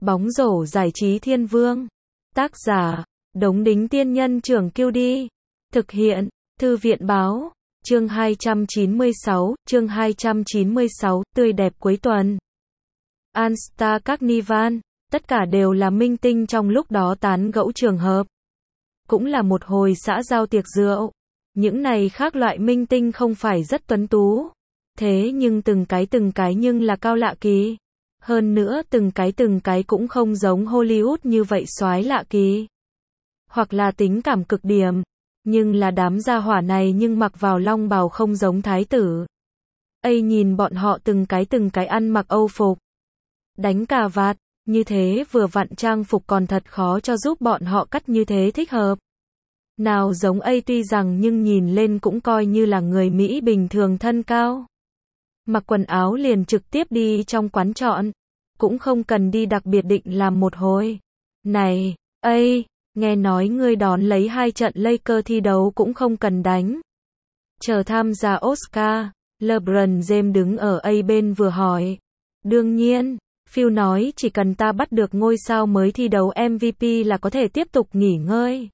Bóng rổ giải trí thiên vương. Tác giả, Đống Đính Tiên Nhân Trưởng Kiêu Đi. Thực hiện, Thư viện Báo. Chương 296, tươi đẹp cuối tuần. All Star Carnival, tất cả đều là minh tinh trong lúc đó tán gẫu trường hợp. Cũng là một hồi xã giao tiệc rượu. Những này khác loại minh tinh không phải rất tuấn tú. Thế nhưng từng cái nhưng là cao lạ kỳ. Hơn nữa từng cái cũng không giống Hollywood như vậy soái lạ kỳ. Hoặc là tính cảm cực điểm. Nhưng là đám gia hỏa này nhưng mặc vào long bào không giống thái tử. Nhìn bọn họ từng cái ăn mặc Âu phục. Đánh cà vạt, như thế vừa vặn trang phục còn thật khó cho giúp bọn họ cắt như thế thích hợp. Nào giống tuy rằng nhưng nhìn lên cũng coi như là người Mỹ bình thường thân cao. Mặc quần áo liền trực tiếp đi trong quán chọn. Cũng không cần đi đặc biệt định làm một hồi. Này, nghe nói ngươi đón lấy 2 trận Lakers thi đấu cũng không cần đánh. Chờ tham gia Oscar, LeBron James đứng ở bên vừa hỏi. Đương nhiên, Phil nói chỉ cần ta bắt được ngôi sao mới thi đấu MVP là có thể tiếp tục nghỉ ngơi.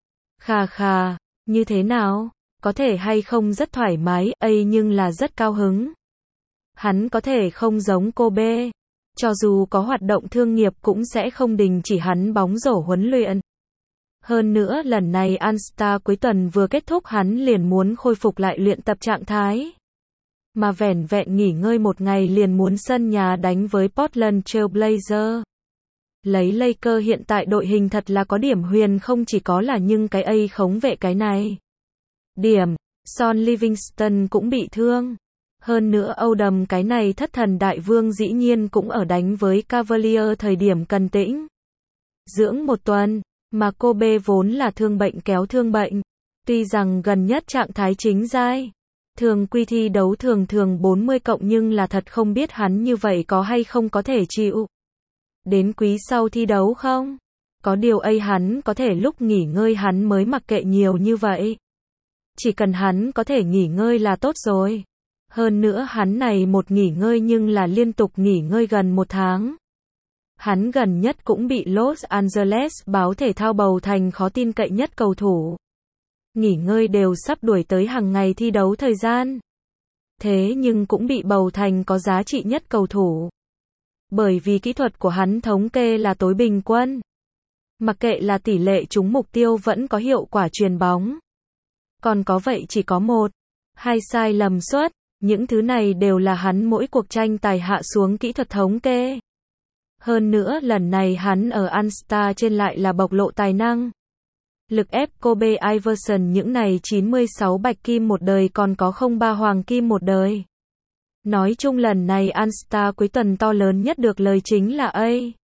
Khà, như thế nào? Có thể hay không rất thoải mái, nhưng là rất cao hứng. Hắn có thể không giống Kobe. Cho dù có hoạt động thương nghiệp cũng sẽ không đình chỉ hắn bóng rổ huấn luyện. Hơn nữa lần này All Star cuối tuần vừa kết thúc hắn liền muốn khôi phục lại luyện tập trạng thái. Mà vẻn vẹn nghỉ ngơi một ngày liền muốn sân nhà đánh với Portland Trail Blazers. Lấy Lakers hiện tại đội hình thật là có điểm huyền không chỉ có là nhưng cái khống vệ cái này. Điểm, Son Livingston cũng bị thương. Hơn nữa Odom cái này thất thần đại vương dĩ nhiên cũng ở đánh với Cavaliers thời điểm cần tĩnh. Dưỡng một tuần, mà Kobe vốn là thương bệnh kéo thương bệnh. Tuy rằng gần nhất trạng thái chính giai. Thường quy thi đấu thường 40 cộng nhưng là thật không biết hắn như vậy có hay không có thể chịu. Đến quý sau thi đấu không? Có điều hắn có thể lúc nghỉ ngơi hắn mới mặc kệ nhiều như vậy. Chỉ cần hắn có thể nghỉ ngơi là tốt rồi. Hơn nữa hắn này một nghỉ ngơi nhưng là liên tục nghỉ ngơi gần 1 tháng. Hắn gần nhất cũng bị Los Angeles báo thể thao bầu thành khó tin cậy nhất cầu thủ. Nghỉ ngơi đều sắp đuổi tới hàng ngày thi đấu thời gian. Thế nhưng cũng bị bầu thành có giá trị nhất cầu thủ. Bởi vì kỹ thuật của hắn thống kê là tối bình quân. Mặc kệ là tỷ lệ trúng mục tiêu vẫn có hiệu quả chuyền bóng. Còn có vậy chỉ có 1-2 sai lầm suất. Những thứ này đều là hắn mỗi cuộc tranh tài hạ xuống kỹ thuật thống kê. Hơn nữa lần này hắn ở All Star trên lại là bộc lộ tài năng. Lực ép Kobe Iverson những này 96 bạch kim một đời còn có 03 hoàng kim một đời. Nói chung lần này All Star cuối tuần to lớn nhất được lời chính là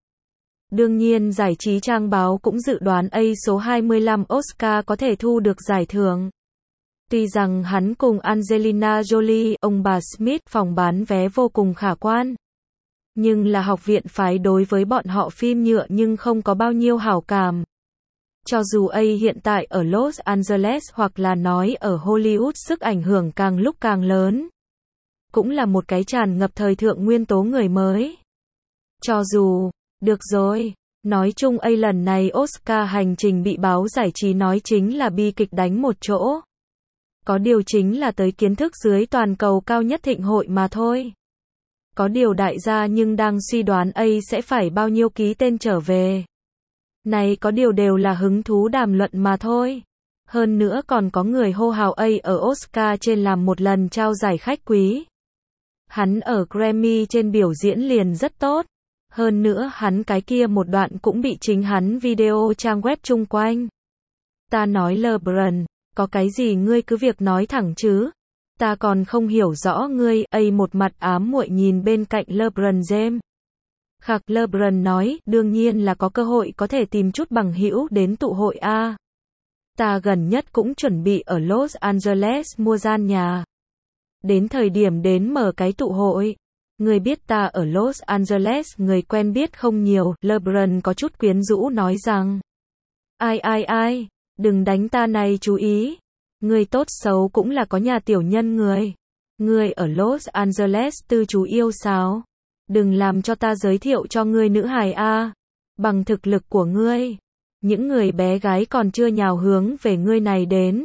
Đương nhiên giải trí trang báo cũng dự đoán số 25 Oscar có thể thu được giải thưởng. Tuy rằng hắn cùng Angelina Jolie, ông bà Smith phòng bán vé vô cùng khả quan. Nhưng là học viện phái đối với bọn họ phim nhựa nhưng không có bao nhiêu hảo cảm. Cho dù hiện tại ở Los Angeles hoặc là nói ở Hollywood sức ảnh hưởng càng lúc càng lớn. Cũng là một cái tràn ngập thời thượng nguyên tố người mới. Cho dù, được rồi, nói chung lần này Oscar hành trình bị báo giải trí nói chính là bi kịch đánh một chỗ. Có điều chính là tới kiến thức dưới toàn cầu cao nhất thịnh hội mà thôi. Có điều đại gia nhưng đang suy đoán sẽ phải bao nhiêu ký tên trở về. Này có điều đều là hứng thú đàm luận mà thôi. Hơn nữa còn có người hô hào ở Oscar trên làm một lần trao giải khách quý. Hắn ở Grammy trên biểu diễn liền rất tốt. Hơn nữa hắn cái kia một đoạn cũng bị chính hắn video trang web chung quanh. Ta nói LeBron, có cái gì ngươi cứ việc nói thẳng chứ. Ta còn không hiểu rõ ngươi. Một mặt ám muội nhìn bên cạnh LeBron James. Khắc LeBron nói, đương nhiên là có cơ hội có thể tìm chút bằng hữu đến tụ hội a. Ta gần nhất cũng chuẩn bị ở Los Angeles mua gian nhà. Đến thời điểm đến mở cái tụ hội. Ngươi biết ta ở Los Angeles người quen biết không nhiều. LeBron có chút quyến rũ nói rằng. Ai, đừng đánh ta này chú ý. Ngươi tốt xấu cũng là có nhà tiểu nhân người. Ngươi ở Los Angeles tư chú yêu sao? Đừng làm cho ta giới thiệu cho ngươi nữ hài a. Bằng thực lực của ngươi, những người bé gái còn chưa nhào hướng về ngươi này đến.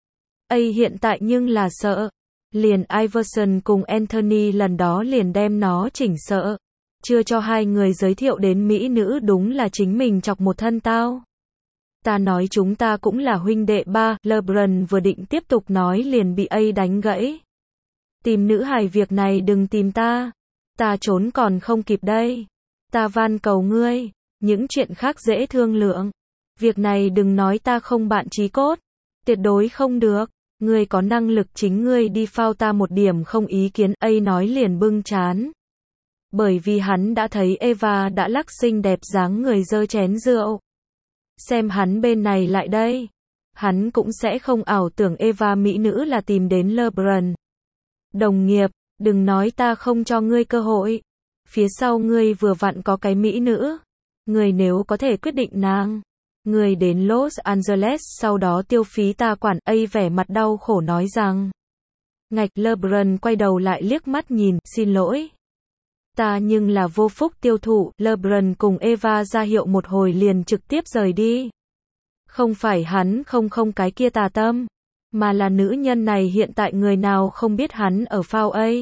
Hiện tại nhưng là sợ. Liền Iverson cùng Anthony lần đó liền đem nó chỉnh sợ. Chưa cho hai người giới thiệu đến mỹ nữ đúng là chính mình chọc một thân tao. Ta nói chúng ta cũng là huynh đệ ba, LeBron vừa định tiếp tục nói liền bị đánh gãy. Tìm nữ hài việc này đừng tìm ta. Ta trốn còn không kịp đây. Ta van cầu ngươi, những chuyện khác dễ thương lượng. Việc này đừng nói ta không bạn chí cốt. Tuyệt đối không được. Ngươi có năng lực chính ngươi đi phao ta một điểm không ý kiến. Nói liền bưng chán. Bởi vì hắn đã thấy Eva đã lắc xinh đẹp dáng người giơ chén rượu. Xem hắn bên này lại đây. Hắn cũng sẽ không ảo tưởng Eva mỹ nữ là tìm đến LeBron. Đồng nghiệp, đừng nói ta không cho ngươi cơ hội. Phía sau ngươi vừa vặn có cái mỹ nữ. Ngươi nếu có thể quyết định nàng. Ngươi đến Los Angeles sau đó tiêu phí ta quản. Vẻ mặt đau khổ nói rằng. Ngạch. LeBron quay đầu lại liếc mắt nhìn. Xin lỗi. Ta nhưng là vô phúc tiêu thụ. LeBron cùng Eva ra hiệu một hồi liền trực tiếp rời đi. Không phải hắn không cái kia tà tâm. Mà là nữ nhân này hiện tại người nào không biết hắn ở phao A.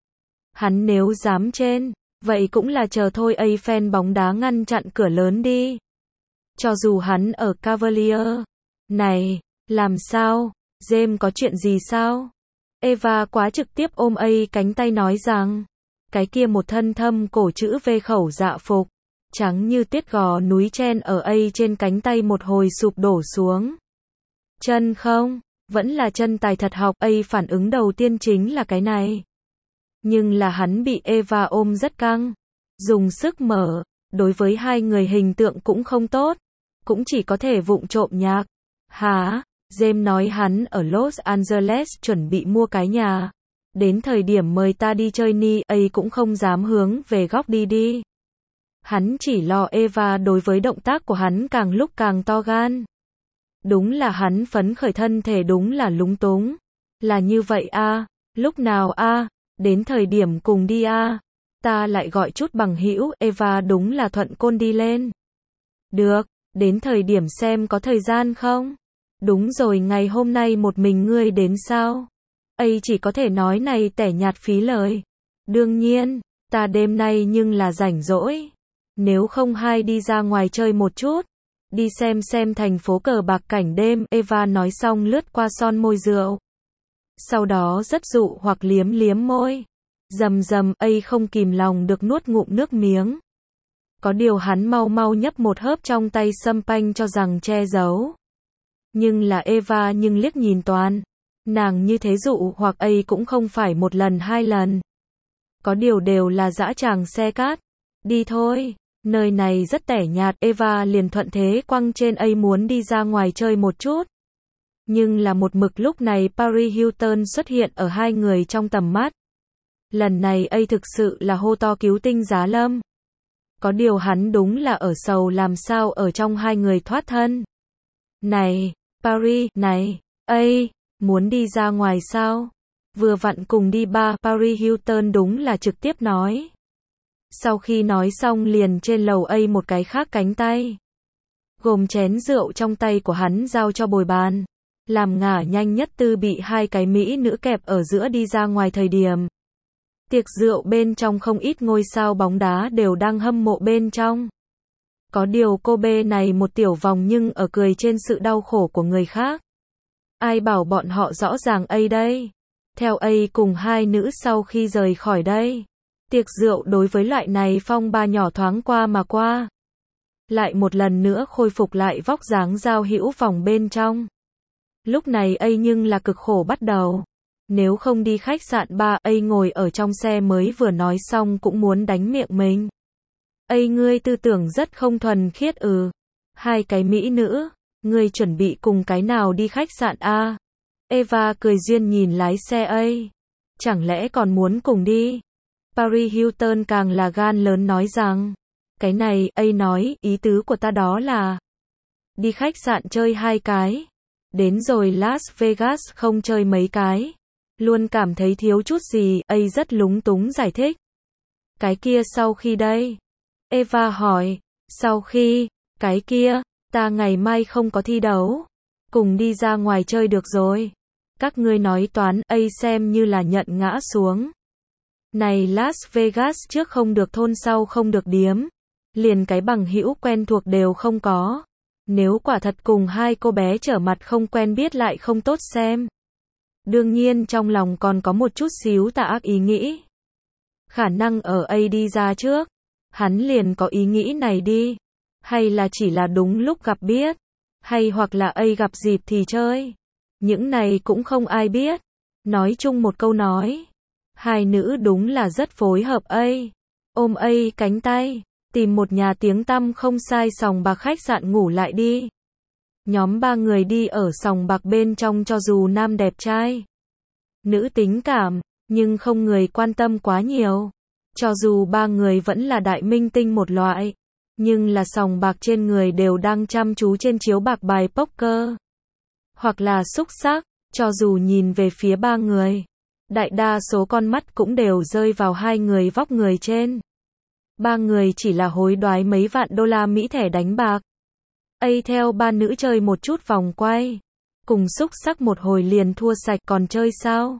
Hắn nếu dám trên. Vậy cũng là chờ thôi. Fan bóng đá ngăn chặn cửa lớn đi. Cho dù hắn ở Cavalier. Này, làm sao? James có chuyện gì sao? Eva quá trực tiếp ôm cánh tay nói rằng. Cái kia một thân thâm cổ chữ V khẩu dạ phục. Trắng như tiết gò núi chen ở trên cánh tay một hồi sụp đổ xuống. Chân không? Vẫn là chân tài thật học. Phản ứng đầu tiên chính là cái này. Nhưng là hắn bị Eva ôm rất căng. Dùng sức mở. Đối với hai người hình tượng cũng không tốt. Cũng chỉ có thể vụng trộm nhạc. Hả? James nói hắn ở Los Angeles chuẩn bị mua cái nhà. Đến thời điểm mời ta đi chơi ni. Cũng không dám hướng về góc đi. Hắn chỉ lo Eva đối với động tác của hắn càng lúc càng to gan. Đúng là hắn phấn khởi thân thể đúng là lúng túng. Là như vậy a. Lúc nào a? Đến thời điểm cùng đi a. Ta lại gọi chút bằng hữu. Eva đúng là thuận côn đi lên. Được, đến thời điểm xem có thời gian không? Đúng rồi, ngày hôm nay một mình ngươi đến sao? Chỉ có thể nói này tẻ nhạt phí lời. Đương nhiên, ta đêm nay nhưng là rảnh rỗi. Nếu không hai đi ra ngoài chơi một chút. Đi xem thành phố cờ bạc cảnh đêm. Eva nói xong lướt qua son môi rượu. Sau đó rất dụ hoặc liếm môi. Rầm không kìm lòng được nuốt ngụm nước miếng. Có điều hắn mau nhấp một hớp trong tay sâm panh cho rằng che giấu. Nhưng là Eva nhưng liếc nhìn toàn. Nàng như thế dụ hoặc cũng không phải một lần hai lần. Có điều đều là dã tràng xe cát. Đi thôi, nơi này rất tẻ nhạt. Eva liền thuận thế quăng trên muốn đi ra ngoài chơi một chút. Nhưng là một mực lúc này Paris Hilton xuất hiện ở hai người trong tầm mắt. Lần này thực sự là hô to cứu tinh giá lâm. Có điều hắn đúng là ở sầu làm sao ở trong hai người thoát thân. Này, Paris, này, muốn đi ra ngoài sao? Vừa vặn cùng đi ba. Paris Hilton đúng là trực tiếp nói. Sau khi nói xong liền trên lầu một cái khác cánh tay. Gồm chén rượu trong tay của hắn giao cho bồi bàn. Làm ngả nhanh nhất tư bị hai cái mỹ nữ kẹp ở giữa đi ra ngoài thời điểm. Tiệc rượu bên trong không ít ngôi sao bóng đá đều đang hâm mộ bên trong. Có điều cô bê này một tiểu vòng nhưng ở cười trên sự đau khổ của người khác. Ai bảo bọn họ rõ ràng đây. Theo cùng hai nữ sau khi rời khỏi đây. Tiệc rượu đối với loại này phong ba nhỏ thoáng qua mà qua. Lại một lần nữa khôi phục lại vóc dáng giao hữu phòng bên trong. Lúc này nhưng là cực khổ bắt đầu. Nếu không đi khách sạn ba, ngồi ở trong xe mới vừa nói xong cũng muốn đánh miệng mình. Ngươi tư tưởng rất không thuần khiết Hai cái mỹ nữ, ngươi chuẩn bị cùng cái nào đi khách sạn a? Eva cười duyên nhìn lái xe Chẳng lẽ còn muốn cùng đi? Paris Hilton càng là gan lớn nói rằng. Cái này, nói, ý tứ của ta đó là. Đi khách sạn chơi hai cái. Đến rồi Las Vegas không chơi mấy cái. Luôn cảm thấy thiếu chút gì, rất lúng túng giải thích. Cái kia sau khi đây? Eva hỏi, Sau khi, cái kia, ta ngày mai không có thi đấu. Cùng đi ra ngoài chơi được rồi. Các ngươi nói toán, ấy xem như là nhận ngã xuống. Này Las Vegas trước không được thôn sau không được điếm. Liền cái bằng hữu quen thuộc đều không có. Nếu quả thật cùng hai cô bé trở mặt không quen biết lại không tốt xem. Đương nhiên trong lòng còn có một chút xíu tà ác ý nghĩ. Khả năng ở A đi ra trước. Hắn liền có ý nghĩ này đi. Hay là chỉ là đúng lúc gặp biết. Hay hoặc là A gặp dịp thì chơi. Những này cũng không ai biết. Nói chung một câu nói. Hai nữ đúng là rất phối hợp A. Ôm A cánh tay. Tìm một nhà tiếng tăm không sai sòng bạc khách sạn ngủ lại đi. Nhóm ba người đi ở sòng bạc bên trong cho dù nam đẹp trai. Nữ tính cảm, nhưng không người quan tâm quá nhiều. Cho dù ba người vẫn là đại minh tinh một loại. Nhưng là sòng bạc trên người đều đang chăm chú trên chiếu bạc bài poker. Hoặc là xúc xắc, cho dù nhìn về phía ba người. Đại đa số con mắt cũng đều rơi vào hai người vóc người trên. Ba người chỉ là hối đoái mấy vạn đô la Mỹ thẻ đánh bạc. A theo ba nữ chơi một chút vòng quay. Cùng xúc xắc một hồi liền thua sạch còn chơi sao?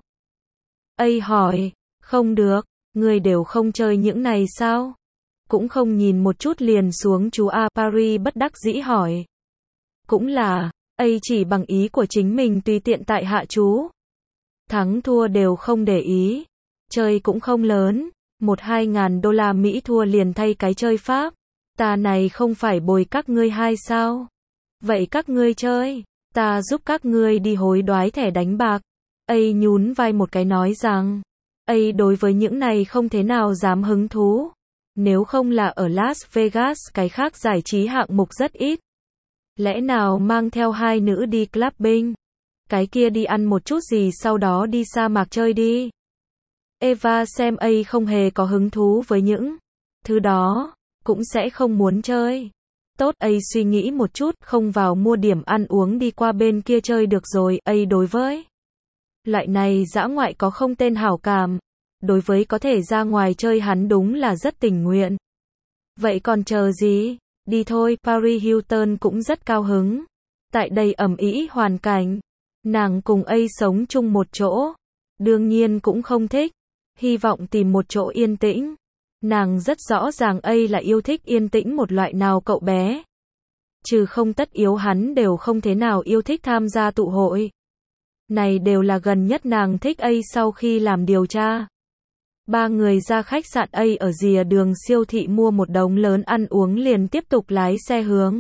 A hỏi, không được, người đều không chơi những này sao? Cũng không nhìn một chút liền xuống chú A. Paris bất đắc dĩ hỏi. Cũng là, A chỉ bằng ý của chính mình tùy tiện tại hạ chú. Thắng thua đều không để ý. Chơi cũng không lớn. 1-2 ngàn đô la Mỹ thua liền thay cái chơi pháp. Ta này không phải bồi các ngươi hai sao? Vậy các ngươi chơi, ta giúp các ngươi đi hối đoái thẻ đánh bạc. A nhún vai một cái nói rằng, A đối với những này không thế nào dám hứng thú. Nếu không là ở Las Vegas cái khác giải trí hạng mục rất ít. Lẽ nào mang theo hai nữ đi clubbing? Cái kia đi ăn một chút gì sau đó đi sa mạc chơi đi. Eva xem A không hề có hứng thú với những thứ đó, cũng sẽ không muốn chơi. Tốt, A suy nghĩ một chút, không vào mua điểm ăn uống đi qua bên kia chơi được rồi. A đối với loại này dã ngoại có không tên hảo cảm. Đối với có thể ra ngoài chơi hắn đúng là rất tình nguyện. Vậy còn chờ gì? Đi thôi. Paris Hilton cũng rất cao hứng. Tại đây ầm ĩ hoàn cảnh, nàng cùng A sống chung một chỗ. Đương nhiên cũng không thích. Hy vọng tìm một chỗ yên tĩnh. Nàng rất rõ ràng A là yêu thích yên tĩnh một loại nào cậu bé. Trừ không tất yếu hắn đều không thế nào yêu thích tham gia tụ hội. Này đều là gần nhất nàng thích A sau khi làm điều tra. Ba người ra khách sạn A ở rìa đường siêu thị mua một đống lớn ăn uống liền tiếp tục lái xe hướng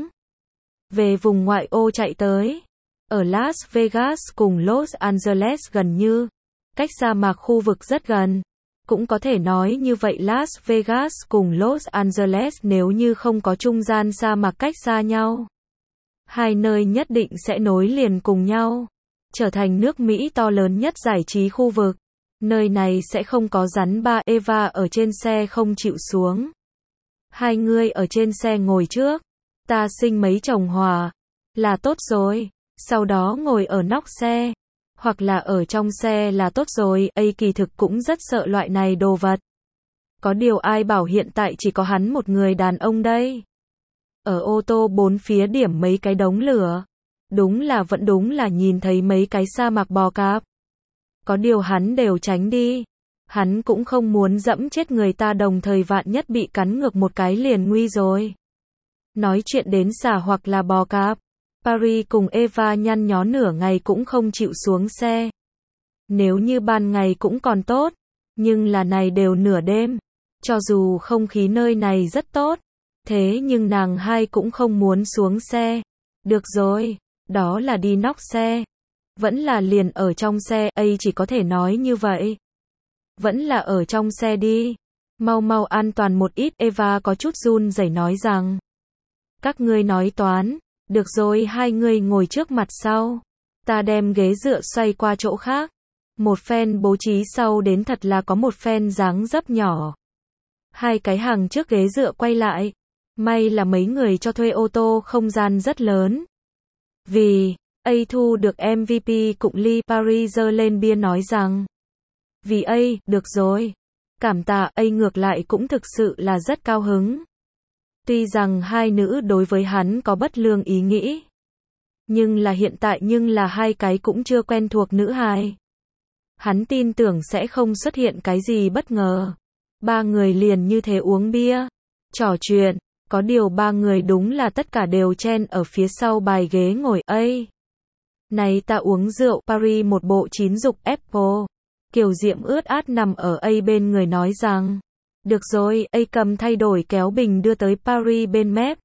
về vùng ngoại ô chạy tới. Ở Las Vegas cùng Los Angeles gần như cách sa mạc khu vực rất gần. Cũng có thể nói như vậy Las Vegas cùng Los Angeles nếu như không có trung gian sa mạc cách xa nhau. Hai nơi nhất định sẽ nối liền cùng nhau. Trở thành nước Mỹ to lớn nhất giải trí khu vực. Nơi này sẽ không có rắn ba. Eva ở trên xe không chịu xuống. Hai người ở trên xe ngồi trước. Ta sinh mấy chồng hòa. Là tốt rồi. Sau đó ngồi ở nóc xe. Hoặc là ở trong xe là tốt rồi. A kỳ thực cũng rất sợ loại này đồ vật. Có điều ai bảo hiện tại chỉ có hắn một người đàn ông đây. Ở ô tô bốn phía điểm mấy cái đống lửa. Đúng là nhìn thấy mấy cái sa mạc bò cạp. Có điều hắn đều tránh đi. Hắn cũng không muốn dẫm chết người ta đồng thời vạn nhất bị cắn ngược một cái liền nguy rồi. Nói chuyện đến xả hoặc là bò cạp. Paris cùng Eva nhăn nhó nửa ngày cũng không chịu xuống xe. Nếu như ban ngày cũng còn tốt. Nhưng là này đều nửa đêm. Cho dù không khí nơi này rất tốt. Thế nhưng nàng hai cũng không muốn xuống xe. Được rồi, đó là đi nóc xe. Vẫn là liền ở trong xe. A chỉ có thể nói như vậy. Vẫn là ở trong xe đi. Mau mau an toàn một ít. Eva có chút run rẩy nói rằng. Các ngươi nói toán. Được rồi, hai người ngồi trước mặt sau. Ta đem ghế dựa xoay qua chỗ khác. Một phen bố trí sau đến thật là có một phen dáng dấp nhỏ. Hai cái hàng trước ghế dựa quay lại. May là mấy người cho thuê ô tô không gian rất lớn. Vì A thu được MVP cụng ly. Paris giơ lên bia nói rằng. Vì A, được rồi. Cảm tạ. A ngược lại cũng thực sự là rất cao hứng. Tuy rằng hai nữ đối với hắn có bất lương ý nghĩ, nhưng là hai cái cũng chưa quen thuộc nữ hài. Hắn tin tưởng sẽ không xuất hiện cái gì bất ngờ. Ba người liền như thế uống bia, trò chuyện, có điều ba người đúng là tất cả đều chen ở phía sau bài ghế ngồi. Ây, này ta uống rượu, Paris một bộ chín dục Apple. Kiều Diệm ướt át nằm ở bên người nói rằng, được rồi, cầm thay đổi kéo bình đưa tới Paris bên mép.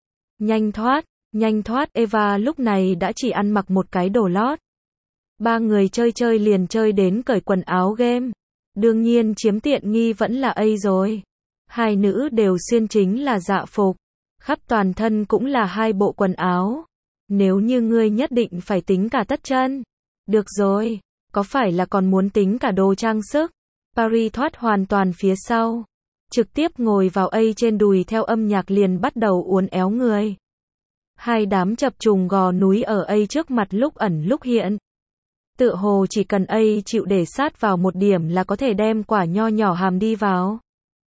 Nhanh thoát, Eva lúc này đã chỉ ăn mặc một cái đồ lót. Ba người chơi liền chơi đến cởi quần áo game. Đương nhiên chiếm tiện nghi vẫn là rồi. Hai nữ đều xuyên chính là dạ phục. Khắp toàn thân cũng là hai bộ quần áo. Nếu như ngươi nhất định phải tính cả tất chân. Được rồi, có phải là còn muốn tính cả đồ trang sức? Paris thoát hoàn toàn phía sau. Trực tiếp ngồi vào trên đùi theo âm nhạc liền bắt đầu uốn éo người. Hai đám chập trùng gò núi ở trước mặt lúc ẩn lúc hiện. Tựa hồ chỉ cần chịu để sát vào một điểm là có thể đem quả nho nhỏ hàm đi vào.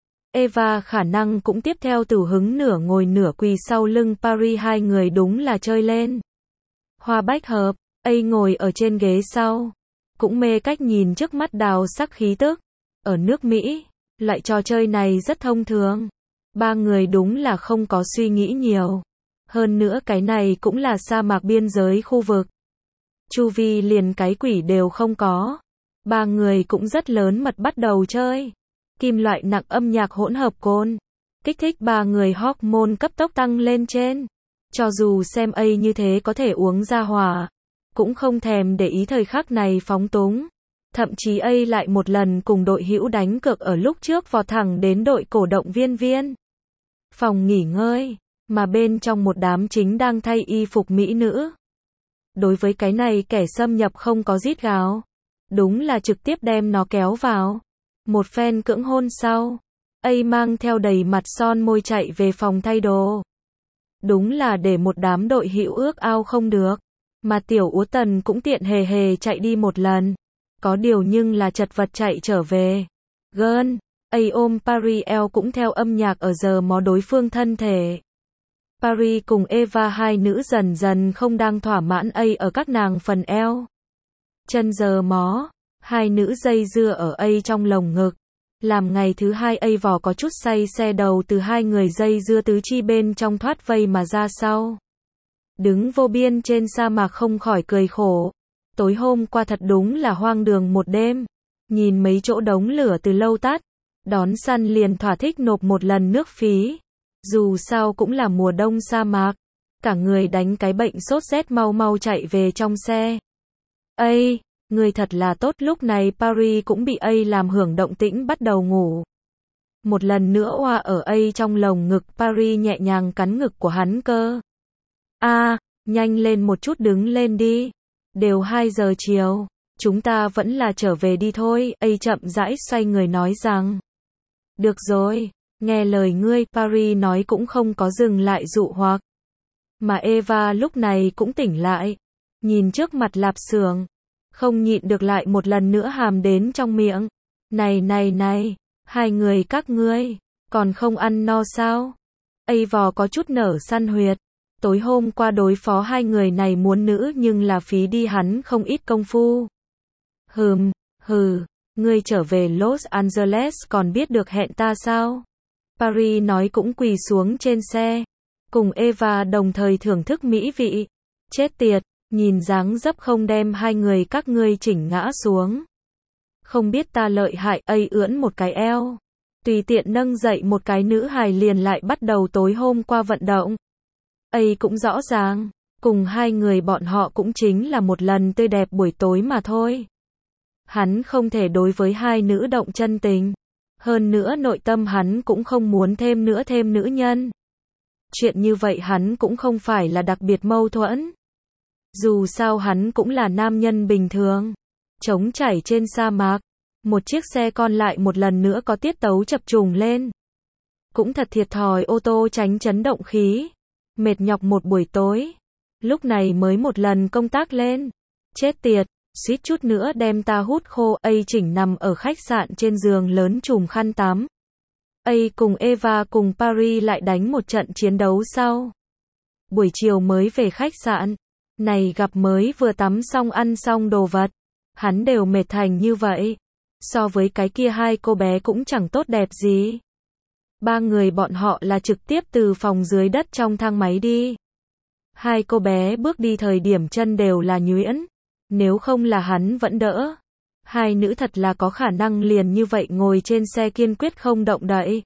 Eva khả năng cũng tiếp theo từ hứng nửa ngồi nửa quỳ sau lưng Paris, hai người đúng là chơi lên. Hoa bách hợp, ngồi ở trên ghế sau. Cũng mê cách nhìn trước mắt đào sắc khí tức. Ở nước Mỹ, loại trò chơi này rất thông thường. Ba người đúng là không có suy nghĩ nhiều. Hơn nữa cái này cũng là sa mạc biên giới khu vực. Chu vi liền cái quỷ đều không có. Ba người cũng rất lớn mật bắt đầu chơi. Kim loại nặng âm nhạc hỗn hợp cồn. Kích thích ba người hormone cấp tốc tăng lên trên. Cho dù xem như thế có thể uống ra hỏa. Cũng không thèm để ý thời khắc này phóng túng. Thậm chí lại một lần cùng đội hữu đánh cược ở lúc trước vọt thẳng đến đội cổ động viên. Phòng nghỉ ngơi. Mà bên trong một đám chính đang thay y phục mỹ nữ. Đối với cái này kẻ xâm nhập không có rít gào. Đúng là trực tiếp đem nó kéo vào. Một phen cưỡng hôn sau. Mang theo đầy mặt son môi chạy về phòng thay đồ. Đúng là để một đám đội hữu ước ao không được. Mà tiểu Úa Tần cũng tiện hề chạy đi một lần. Có điều nhưng là chật vật chạy trở về. Gơn, ôm Paris eo cũng theo âm nhạc ở giờ mó đối phương thân thể. Paris cùng Eva hai nữ dần dần không đang thỏa mãn ở các nàng phần eo. Chân giờ mó, hai nữ dây dưa ở trong lồng ngực. Làm ngày thứ hai vò có chút say xe đầu từ hai người dây dưa tứ chi bên trong thoát vây mà ra sau. Đứng vô biên trên sa mạc không khỏi cười khổ. Tối hôm qua thật đúng là hoang đường một đêm. Nhìn mấy chỗ đống lửa từ lâu tắt. Đón săn liền thỏa thích nộp một lần nước phí. Dù sao cũng là mùa đông sa mạc. Cả người đánh cái bệnh sốt rét mau chạy về trong xe. Người thật là tốt. Lúc này Paris cũng bị làm hưởng động tĩnh bắt đầu ngủ. Một lần nữa oa ở trong lồng ngực. Paris nhẹ nhàng cắn ngực của hắn cơ. Nhanh lên một chút đứng lên đi. Đều 2 giờ chiều. Chúng ta vẫn là trở về đi thôi. Chậm rãi xoay người nói rằng. Được rồi. Nghe lời ngươi, Paris nói cũng không có dừng lại dụ hoặc. Mà Eva lúc này cũng tỉnh lại. Nhìn trước mặt lạp xưởng. Không nhịn được lại một lần nữa hàm đến trong miệng. Này, hai người các ngươi, còn không ăn no sao? Vò có chút nở săn huyệt. Tối hôm qua đối phó hai người này muốn nữ nhưng là phí đi hắn không ít công phu. Ngươi trở về Los Angeles còn biết được hẹn ta sao? Paris nói cũng quỳ xuống trên xe. Cùng Eva đồng thời thưởng thức mỹ vị. Chết tiệt, nhìn dáng dấp không đem hai người các ngươi chỉnh ngã xuống. Không biết ta lợi hại, ưỡn một cái eo. Tùy tiện nâng dậy một cái nữ hài liền lại bắt đầu tối hôm qua vận động. Cũng rõ ràng, cùng hai người bọn họ cũng chính là một lần tươi đẹp buổi tối mà thôi. Hắn không thể đối với hai nữ động chân tình. Hơn nữa nội tâm hắn cũng không muốn thêm nữ nhân. Chuyện như vậy hắn cũng không phải là đặc biệt mâu thuẫn. Dù sao hắn cũng là nam nhân bình thường. Trống chảy trên sa mạc. Một chiếc xe còn lại một lần nữa có tiết tấu chập trùng lên. Cũng thật thiệt thòi ô tô tránh chấn động khí. Mệt nhọc một buổi tối. Lúc này mới một lần công tác lên. Chết tiệt, suýt chút nữa đem ta hút khô. Chỉnh nằm ở khách sạn trên giường lớn chùm khăn tắm. cùng Eva cùng Paris lại đánh một trận chiến đấu sau. Buổi chiều mới về khách sạn. Này gặp mới vừa tắm xong ăn xong đồ vật. Hắn đều mệt thành như vậy. So với cái kia hai cô bé cũng chẳng tốt đẹp gì. Ba người bọn họ là trực tiếp từ phòng dưới đất trong thang máy đi. Hai cô bé bước đi thời điểm chân đều là nhuyễn. Nếu không là hắn vẫn đỡ. Hai nữ thật là có khả năng liền như vậy ngồi trên xe kiên quyết không động đậy.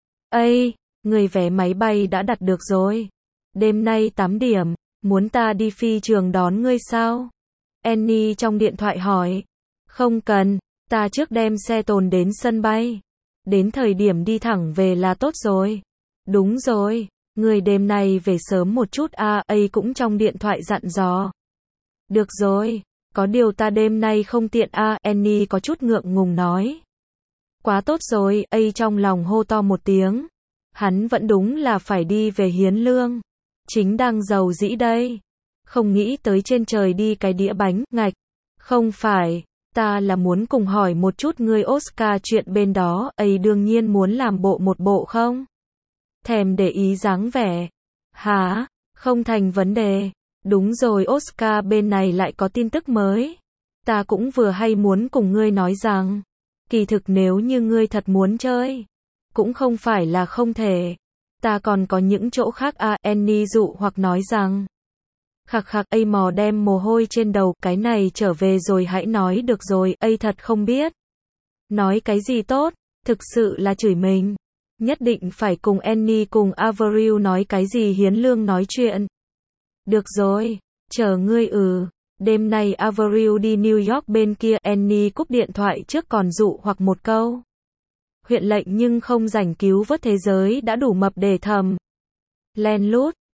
Người vé máy bay đã đặt được rồi. Đêm nay 8 điểm, muốn ta đi phi trường đón ngươi sao? Annie trong điện thoại hỏi. Không cần, ta trước đem xe tồn đến sân bay. Đến thời điểm đi thẳng về là tốt rồi. Đúng rồi, người đêm nay về sớm một chút cũng trong điện thoại dặn dò. Được rồi, có điều ta đêm nay không tiện Annie có chút ngượng ngùng nói. Quá tốt rồi, trong lòng hô to một tiếng. Hắn vẫn đúng là phải đi về hiến lương. Chính đang giàu dĩ đây. Không nghĩ tới trên trời đi cái đĩa bánh, ngạch. Không phải, ta là muốn cùng hỏi một chút ngươi Oscar chuyện bên đó, đương nhiên muốn làm một bộ không? Thèm để ý dáng vẻ. Hả? Không thành vấn đề. Đúng rồi Oscar bên này lại có tin tức mới. Ta cũng vừa hay muốn cùng ngươi nói rằng, kỳ thực nếu như ngươi thật muốn chơi, cũng không phải là không thể. Ta còn có những chỗ khác Annie dụ hoặc nói rằng. Khặc mò đem mồ hôi trên đầu, cái này trở về rồi hãy nói được rồi, thật không biết. Nói cái gì tốt, thực sự là chửi mình. Nhất định phải cùng Annie cùng Avril nói cái gì hiến lương nói chuyện. Được rồi, chờ ngươi Đêm nay Avril đi New York bên kia, Annie cúp điện thoại trước còn dụ hoặc một câu. Huyện lệnh nhưng không rảnh cứu vớt thế giới đã đủ mập để thầm. Len lút,